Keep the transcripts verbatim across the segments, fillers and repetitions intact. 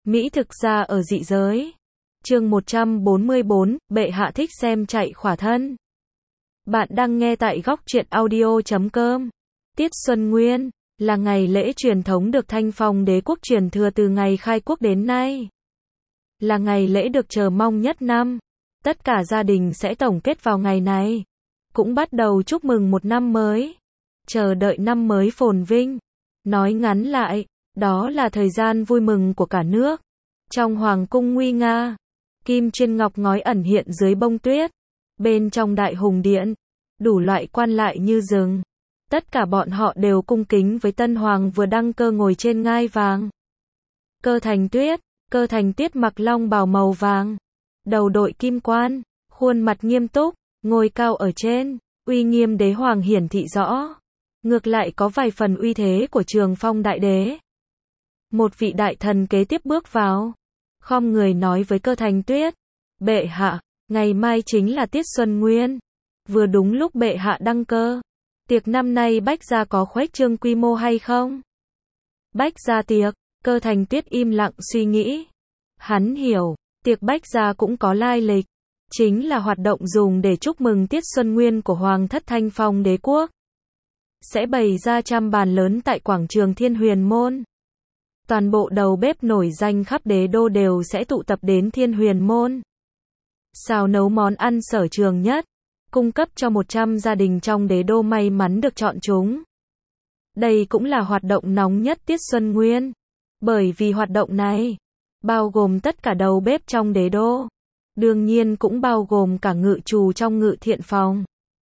Mỹ thực ra ở dị giới. Chương một trăm bốn mươi bốn, bệ hạ thích xem chạy khỏa thân. Bạn đang nghe tại góc truyện audio chấm com. Tiết Xuân Nguyên là ngày lễ truyền thống được Thanh Phong Đế quốc truyền thừa từ ngày khai quốc đến nay. Là ngày lễ được chờ mong nhất năm. Tất cả gia đình sẽ tổng kết vào ngày này. Cũng bắt đầu chúc mừng một năm mới. Chờ đợi năm mới phồn vinh. Nói ngắn lại, đó là thời gian vui mừng của cả nước. Trong hoàng cung nguy nga, kim chuyên ngọc ngói ẩn hiện dưới bông tuyết. Bên trong đại hùng điện, đủ loại quan lại như rừng. Tất cả bọn họ đều cung kính với tân hoàng vừa đăng cơ ngồi trên ngai vàng. Cơ Thành Tuyết, Cơ Thành Tuyết mặc long bào màu vàng, đầu đội kim quan, khuôn mặt nghiêm túc, ngồi cao ở trên, uy nghiêm đế hoàng hiển thị rõ. Ngược lại có vài phần uy thế của Trường Phong đại đế. Một vị đại thần kế tiếp bước vào, khom người nói với Cơ Thành Tuyết, bệ hạ, ngày mai chính là Tiết Xuân Nguyên, vừa đúng lúc bệ hạ đăng cơ. Tiệc năm nay Bách gia có khuếch trương quy mô hay không? Bách gia tiệc, Cơ Thành Tuyết im lặng suy nghĩ. Hắn hiểu, tiệc Bách gia cũng có lai lịch, chính là hoạt động dùng để chúc mừng Tiết Xuân Nguyên của Hoàng thất Thanh Phong Đế quốc. Sẽ bày ra trăm bàn lớn tại quảng trường Thiên Huyền Môn. Toàn bộ đầu bếp nổi danh khắp đế đô đều sẽ tụ tập đến Thiên Huyền Môn. Xào nấu món ăn sở trường nhất, cung cấp cho một trăm gia đình trong đế đô may mắn được chọn chúng. Đây cũng là hoạt động nóng nhất Tiết Xuân Nguyên. Bởi vì hoạt động này, bao gồm tất cả đầu bếp trong đế đô. Đương nhiên cũng bao gồm cả ngự trù trong ngự thiện phòng.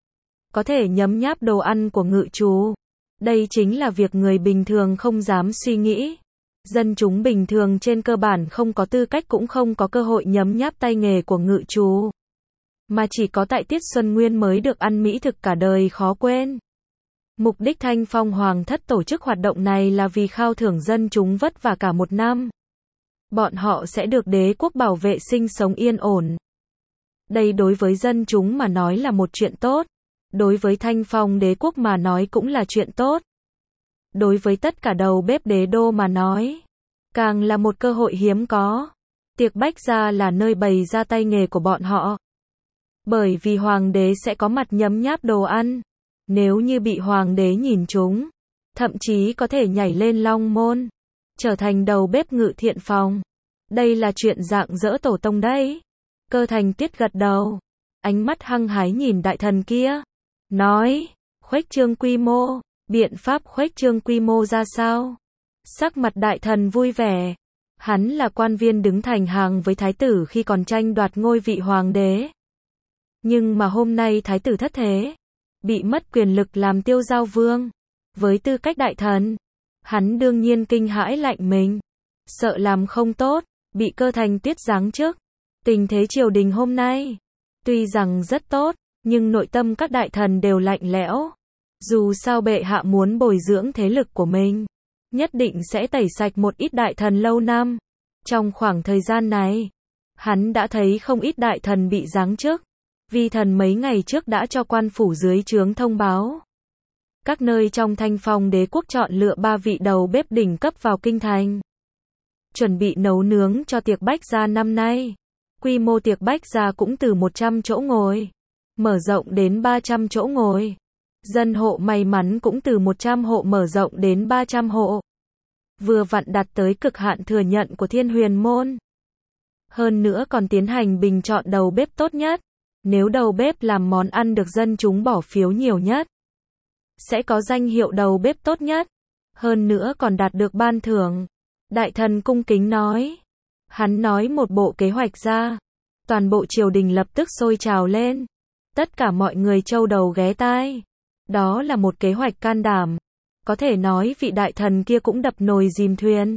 Có thể nhấm nháp đồ ăn của ngự trù. Đây chính là việc người bình thường không dám suy nghĩ. Dân chúng bình thường trên cơ bản không có tư cách cũng không có cơ hội nhấm nháp tay nghề của ngự trù. Mà chỉ có tại Tiết Xuân Nguyên mới được ăn mỹ thực cả đời khó quên. Mục đích Thanh Phong Hoàng thất tổ chức hoạt động này là vì khao thưởng dân chúng vất vả cả một năm. Bọn họ sẽ được đế quốc bảo vệ sinh sống yên ổn. Đây đối với dân chúng mà nói là một chuyện tốt. Đối với Thanh Phong Đế quốc mà nói cũng là chuyện tốt. Đối với tất cả đầu bếp đế đô mà nói, càng là một cơ hội hiếm có. Tiệc Bách gia là nơi bày ra tay nghề của bọn họ. Bởi vì hoàng đế sẽ có mặt nhấm nháp đồ ăn. Nếu như bị hoàng đế nhìn trúng, thậm chí có thể nhảy lên long môn, trở thành đầu bếp ngự thiện phòng. Đây là chuyện rạng rỡ tổ tông đấy. Cơ Thành Tuyết gật đầu, ánh mắt hăng hái nhìn đại thần kia, nói, khuếch trương quy mô, biện pháp khuếch trương quy mô ra sao? Sắc mặt đại thần vui vẻ. Hắn là quan viên đứng thành hàng với thái tử khi còn tranh đoạt ngôi vị hoàng đế. Nhưng mà hôm nay thái tử thất thế, bị mất quyền lực làm tiêu giao vương. Với tư cách đại thần, hắn đương nhiên kinh hãi lạnh mình, sợ làm không tốt, bị Cơ Thành Tuyết giáng chức. Tình thế triều đình hôm nay, tuy rằng rất tốt, nhưng nội tâm các đại thần đều lạnh lẽo. Dù sao bệ hạ muốn bồi dưỡng thế lực của mình, nhất định sẽ tẩy sạch một ít đại thần lâu năm. Trong khoảng thời gian này, hắn đã thấy không ít đại thần bị giáng chức. Vi thần mấy ngày trước đã cho quan phủ dưới trướng thông báo. Các nơi trong Thanh Phong Đế quốc chọn lựa ba vị đầu bếp đỉnh cấp vào kinh thành. Chuẩn bị nấu nướng cho tiệc Bách gia năm nay. Quy mô tiệc Bách gia cũng từ một trăm chỗ ngồi, mở rộng đến ba trăm chỗ ngồi. Dân hộ may mắn cũng từ một trăm hộ mở rộng đến ba trăm hộ. Vừa vặn đạt tới cực hạn thừa nhận của Thiên Huyền Môn. Hơn nữa còn tiến hành bình chọn đầu bếp tốt nhất. Nếu đầu bếp làm món ăn được dân chúng bỏ phiếu nhiều nhất, sẽ có danh hiệu đầu bếp tốt nhất. Hơn nữa còn đạt được ban thưởng. Đại thần cung kính nói. Hắn nói một bộ kế hoạch ra. Toàn bộ triều đình lập tức sôi trào lên. Tất cả mọi người châu đầu ghé tai. Đó là một kế hoạch can đảm. Có thể nói vị đại thần kia cũng đập nồi dìm thuyền.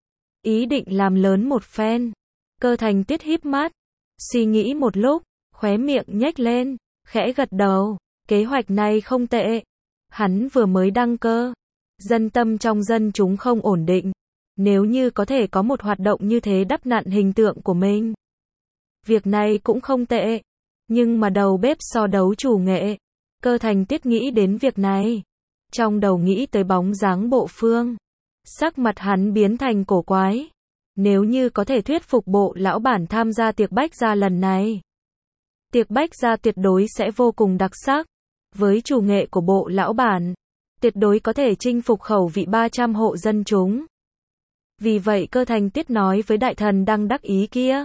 Ý định làm lớn một phen. Cơ Thành Tuyết híp mắt, suy nghĩ một lúc, khóe miệng nhếch lên, khẽ gật đầu. Kế hoạch này không tệ. Hắn vừa mới đăng cơ. Dân tâm trong dân chúng không ổn định. Nếu như có thể có một hoạt động như thế đắp nặn hình tượng của mình. Việc này cũng không tệ. Nhưng mà đầu bếp so đấu chủ nghệ. Cơ Thành Tuyết nghĩ đến việc này. Trong đầu nghĩ tới bóng dáng Bộ Phương. Sắc mặt hắn biến thành cổ quái. Nếu như có thể thuyết phục bộ lão bản tham gia tiệc bách gia lần này, tiệc bách gia tuyệt đối sẽ vô cùng đặc sắc. Với chủ nghệ của bộ lão bản, tuyệt đối có thể chinh phục khẩu vị ba trăm hộ dân chúng. Vì vậy Cơ Thành Tiết nói với đại thần đang đắc ý kia.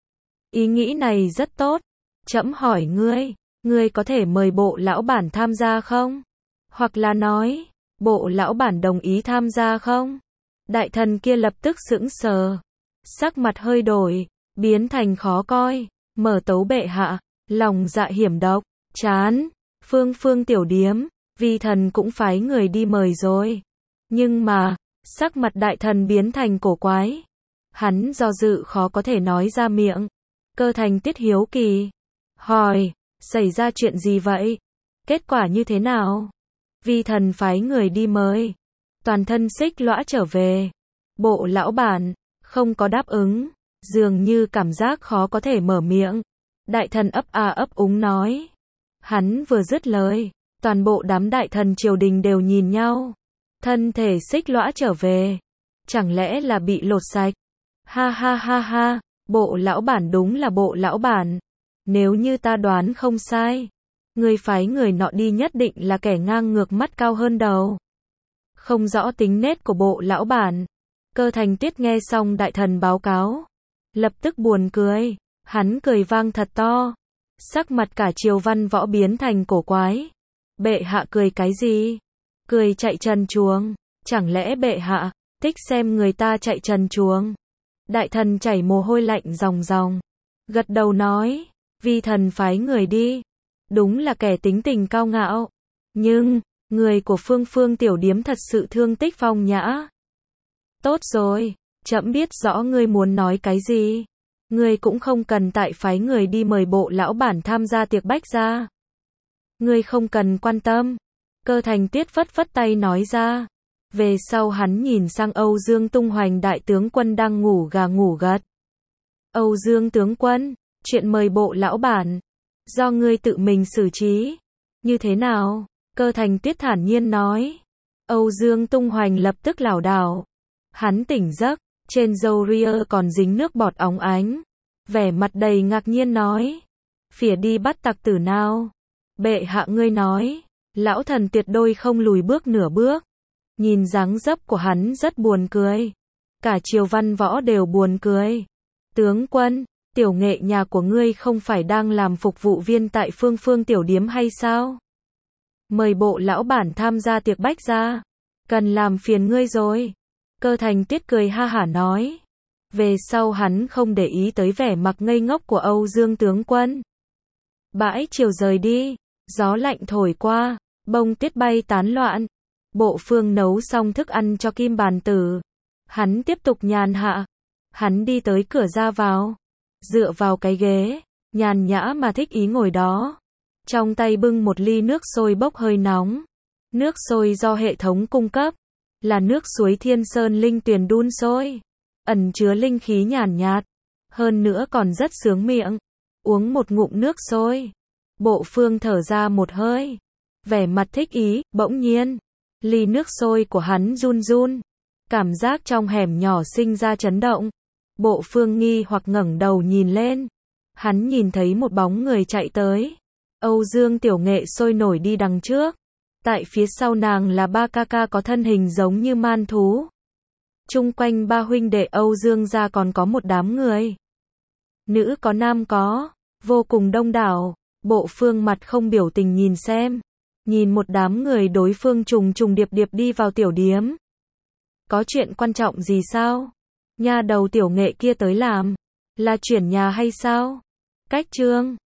Ý nghĩ này rất tốt. Trẫm hỏi ngươi, ngươi có thể mời bộ lão bản tham gia không? Hoặc là nói, bộ lão bản đồng ý tham gia không? Đại thần kia lập tức sững sờ. Sắc mặt hơi đổi, biến thành khó coi. Mở tấu bệ hạ, lòng dạ hiểm độc, chán. Phương Phương tiểu điếm, vi thần cũng phái người đi mời rồi. Nhưng mà, sắc mặt đại thần biến thành cổ quái. Hắn do dự khó có thể nói ra miệng. Cơ Thành Tiết hiếu kỳ. Hỏi, xảy ra chuyện gì vậy? Kết quả như thế nào? Vi thần phái người đi mời. Toàn thân xích lõa trở về. Bộ lão bản, không có đáp ứng. Dường như cảm giác khó có thể mở miệng. Đại thần ấp a ấp úng nói. Hắn vừa dứt lời, toàn bộ đám đại thần triều đình đều nhìn nhau. Thân thể xích lõa trở về. Chẳng lẽ là bị lột sạch? Ha ha ha ha, bộ lão bản đúng là bộ lão bản. Nếu như ta đoán không sai, người phái người nọ đi nhất định là kẻ ngang ngược mắt cao hơn đầu. Không rõ tính nết của bộ lão bản. Cơ Thành Tiết nghe xong đại thần báo cáo, lập tức buồn cười. Hắn cười vang thật to. Sắc mặt cả triều văn võ biến thành cổ quái. Bệ hạ cười cái gì? Cười chạy trần truồng. Chẳng lẽ bệ hạ thích xem người ta chạy trần truồng? Đại thần chảy mồ hôi lạnh ròng ròng. Gật đầu nói, vi thần phái người đi. Đúng là kẻ tính tình cao ngạo. Nhưng, người của Phương Phương tiểu điếm thật sự thương tích phong nhã. Tốt rồi, trẫm biết rõ ngươi muốn nói cái gì. Ngươi cũng không cần tại phái người đi mời bộ lão bản tham gia tiệc bách gia. Ngươi không cần quan tâm. Cơ Thành Tiết phất phất tay nói ra. Về sau hắn nhìn sang Âu Dương Tung Hoành đại tướng quân đang ngủ gà ngủ gật. Âu Dương tướng quân, chuyện mời bộ lão bản, do ngươi tự mình xử trí. Như thế nào? Cơ Thành Tiết thản nhiên nói. Âu Dương Tung Hoành lập tức lảo đảo. Hắn tỉnh giấc, trên râu ria còn dính nước bọt óng ánh. Vẻ mặt đầy ngạc nhiên nói. Phỉa đi bắt tặc tử nào? Bệ hạ ngươi nói, lão thần tuyệt đối không lùi bước nửa bước. Nhìn dáng dấp của hắn rất buồn cười. Cả triều văn võ đều buồn cười. Tướng quân, tiểu nghệ nhà của ngươi không phải đang làm phục vụ viên tại Phương Phương tiểu điếm hay sao? Mời bộ lão bản tham gia tiệc bách gia. Cần làm phiền ngươi rồi. Cơ Thành Tiết cười ha hả nói. Về sau hắn không để ý tới vẻ mặt ngây ngốc của Âu Dương tướng quân. Bãi chiều rời đi, gió lạnh thổi qua, bông tuyết bay tán loạn. Bộ Phương nấu xong thức ăn cho Kim Bàn Tử. Hắn tiếp tục nhàn hạ. Hắn đi tới cửa ra vào, dựa vào cái ghế, nhàn nhã mà thích ý ngồi đó. Trong tay bưng một ly nước sôi bốc hơi nóng. Nước sôi do hệ thống cung cấp, là nước suối Thiên Sơn linh tuyền đun sôi, ẩn chứa linh khí nhàn nhạt, hơn nữa còn rất sướng miệng. Uống một ngụm nước sôi, Bộ Phương thở ra một hơi, vẻ mặt thích ý. Bỗng nhiên, ly nước sôi của hắn run run, cảm giác trong hẻm nhỏ sinh ra chấn động. Bộ Phương nghi hoặc ngẩng đầu nhìn lên, hắn nhìn thấy một bóng người chạy tới. Âu Dương tiểu nghệ sôi nổi đi đằng trước, tại phía sau nàng là ba ca ca có thân hình giống như man thú. Chung quanh ba huynh đệ Âu Dương gia còn có một đám người. Nữ có nam có, vô cùng đông đảo. Bộ Phương mặt không biểu tình nhìn xem, nhìn một đám người đối phương trùng trùng điệp điệp đi vào tiểu điếm. Có chuyện quan trọng gì sao? Nha đầu tiểu nghệ kia tới làm, là chuyển nhà hay sao? Cách trương